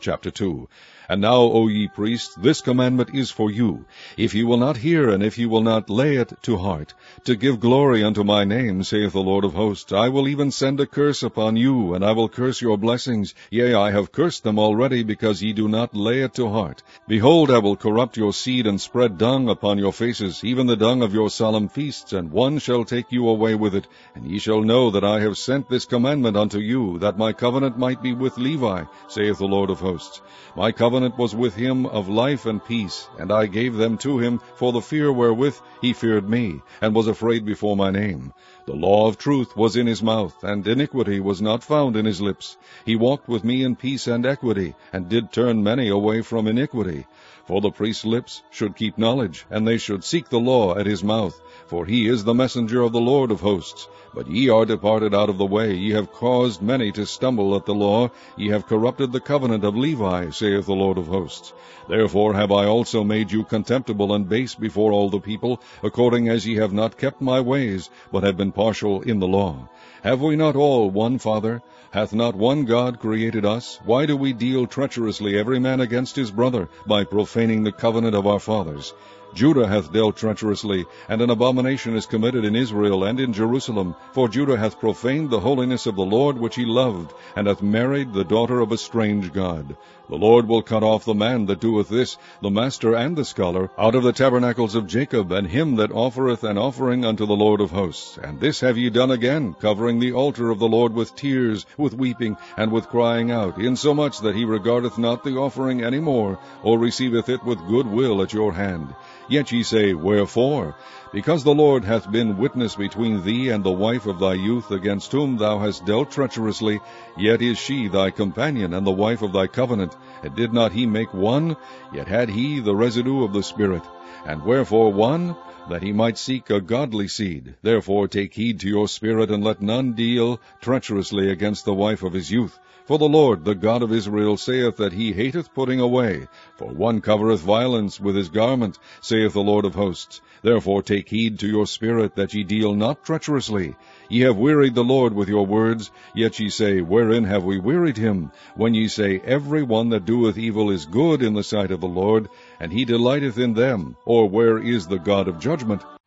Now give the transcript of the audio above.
Chapter 2. And now, O ye priests, this commandment is for you, if ye will not hear, and if ye will not lay it to heart, to give glory unto my name, saith the Lord of hosts, I will even send a curse upon you, and I will curse your blessings. Yea, I have cursed them already, because ye do not lay it to heart. Behold, I will corrupt your seed, and spread dung upon your faces, even the dung of your solemn feasts, and one shall take you away with it. And ye shall know that I have sent this commandment unto you, that my covenant might be with Levi, saith the Lord of hosts. My covenant was with him of life and peace, and I gave them to him for the fear wherewith he feared me, and was afraid before my name. The law of truth was in his mouth, and iniquity was not found in his lips. He walked with me in peace and equity, and did turn many away from iniquity. For the priest's lips should keep knowledge, and they should seek the law at his mouth, for he is the messenger of the Lord of hosts. But ye are departed out of the way, ye have caused many to stumble at the law, ye have corrupted the covenant of Levi, saith the Lord of hosts. Therefore have I also made you contemptible and base before all the people, according as ye have not kept my ways, but have been partial in the law. Have we not all one Father? Hath not one God created us? Why do we deal treacherously every man against his brother, by profaning the covenant of our fathers? Judah hath dealt treacherously, and an abomination is committed in Israel and in Jerusalem, for Judah hath profaned the holiness of the Lord which he loved, and hath married the daughter of a strange god. The Lord will cut off the man that doeth this, the master and the scholar, out of the tabernacles of Jacob, and him that offereth an offering unto the Lord of hosts. And this have ye done again, covering the altar of the Lord with tears, with weeping, and with crying out, insomuch that he regardeth not the offering any more, or receiveth it with good will at your hand. Yet ye say, Wherefore? Because the Lord hath been witness between thee and the wife of thy youth, against whom thou hast dealt treacherously, yet is she thy companion, and the wife of thy covenant. And did not he make one? Yet had he the residue of the Spirit. And wherefore one? That he might seek a godly seed. Therefore take heed to your spirit, and let none deal treacherously against the wife of his youth. For the Lord, the God of Israel, saith that he hateth putting away. For one covereth violence with his garment, saith the Lord of hosts. Therefore take heed to your spirit, that ye deal not treacherously. Ye have wearied the Lord with your words, yet ye say, Wherein have we wearied him? When ye say, Every one that doeth evil is good in the sight of the Lord, and he delighteth in them. Or where is the God of judgment?